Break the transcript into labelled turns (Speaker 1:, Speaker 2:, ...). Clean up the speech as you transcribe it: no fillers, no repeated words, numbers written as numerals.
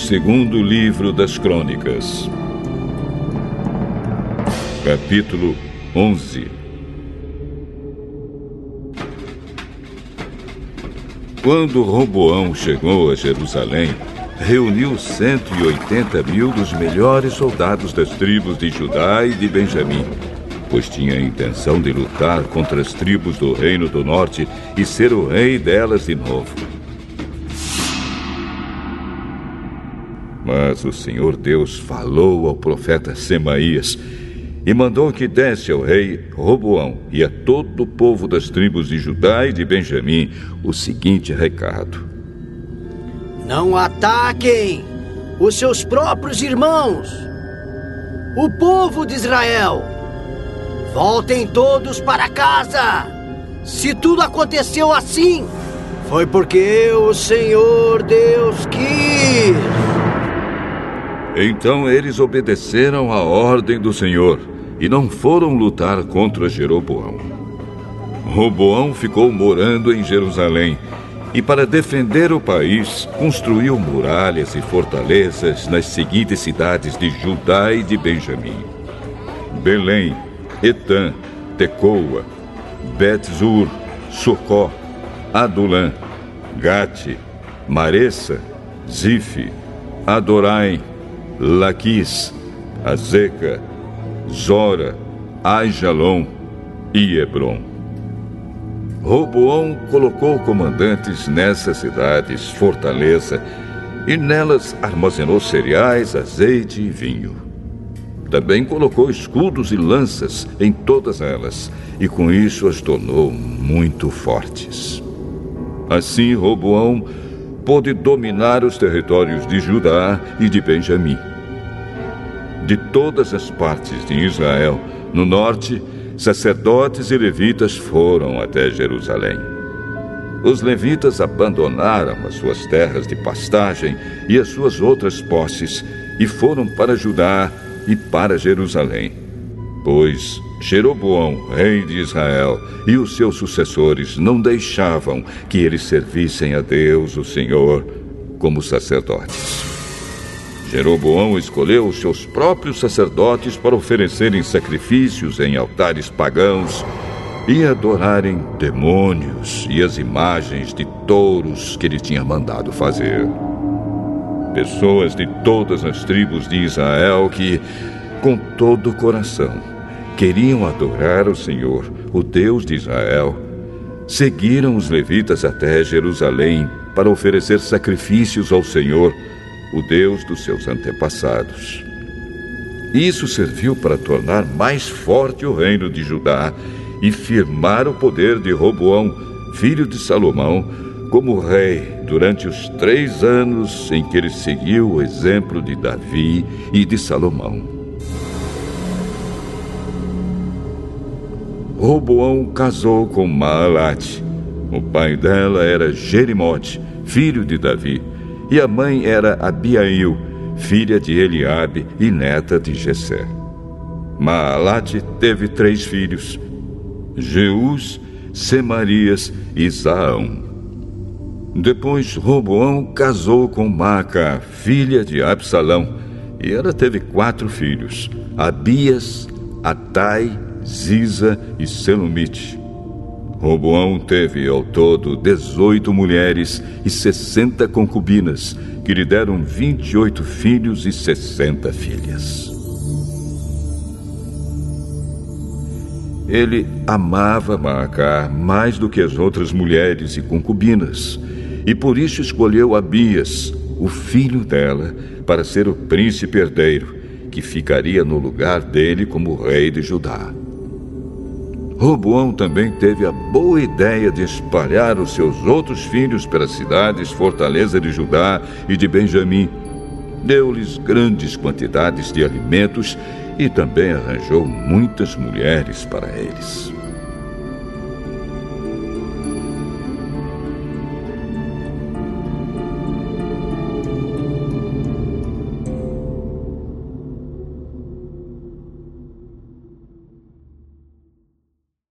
Speaker 1: Segundo livro das Crônicas, capítulo 11. Quando Roboão chegou a Jerusalém, reuniu 180 mil dos melhores soldados das tribos de Judá e de Benjamim, pois tinha a intenção de lutar contra as tribos do Reino do Norte e ser o rei delas de novo. Mas o Senhor Deus falou ao profeta Semaías e mandou que desse ao rei Roboão e a todo o povo das tribos de Judá e de Benjamim o seguinte recado:
Speaker 2: não ataquem os seus próprios irmãos, o povo de Israel. Voltem todos para casa. Se tudo aconteceu assim, foi porque o Senhor Deus quis.
Speaker 1: Então eles obedeceram à ordem do Senhor e não foram lutar contra Jeroboão. Roboão ficou morando em Jerusalém e, para defender o país, construiu muralhas e fortalezas nas seguintes cidades de Judá e de Benjamim: Belém, Etã, Tecoa, Bet-zur, Socó, Adulã, Gate, Maressa, Zife, Adoraim, Laquis, Azeca, Zora, Aijalon e Hebron. Roboão colocou comandantes nessas cidades fortaleza e nelas armazenou cereais, azeite e vinho. Também colocou escudos e lanças em todas elas e com isso as tornou muito fortes. Assim Roboão pôde dominar os territórios de Judá e de Benjamim. De todas as partes de Israel, no norte, sacerdotes e levitas foram até Jerusalém. Os levitas abandonaram as suas terras de pastagem e as suas outras posses e foram para Judá e para Jerusalém, pois Jeroboão, rei de Israel, e os seus sucessores não deixavam que eles servissem a Deus, o Senhor, como sacerdotes. Jeroboão escolheu os seus próprios sacerdotes para oferecerem sacrifícios em altares pagãos e adorarem demônios e as imagens de touros que ele tinha mandado fazer. Pessoas de todas as tribos de Israel que, com todo o coração, queriam adorar o Senhor, o Deus de Israel, seguiram os levitas até Jerusalém para oferecer sacrifícios ao Senhor, o Deus dos seus antepassados. Isso serviu para tornar mais forte o reino de Judá e firmar o poder de Roboão, filho de Salomão, como rei durante os 3 anos em que ele seguiu o exemplo de Davi e de Salomão. Roboão casou com Maalate. O pai dela era Jerimote, filho de Davi, e a mãe era Abiail, filha de Eliabe e neta de Jessé. Maalate teve 3 filhos: Jeús, Semarias e Zaão. Depois Roboão casou com Maaca, filha de Absalão, e ela teve 4 filhos: Abias, Atai, Ziza e Selomite. Roboão teve ao todo 18 mulheres e 60 concubinas, que lhe deram 28 filhos e 60 filhas. Ele amava Maaca mais do que as outras mulheres e concubinas, e por isso escolheu Abias, o filho dela, para ser o príncipe herdeiro, que ficaria no lugar dele como rei de Judá. Roboão também teve a boa ideia de espalhar os seus outros filhos pelas cidades fortaleza de Judá e de Benjamim. Deu-lhes grandes quantidades de alimentos e também arranjou muitas mulheres para eles.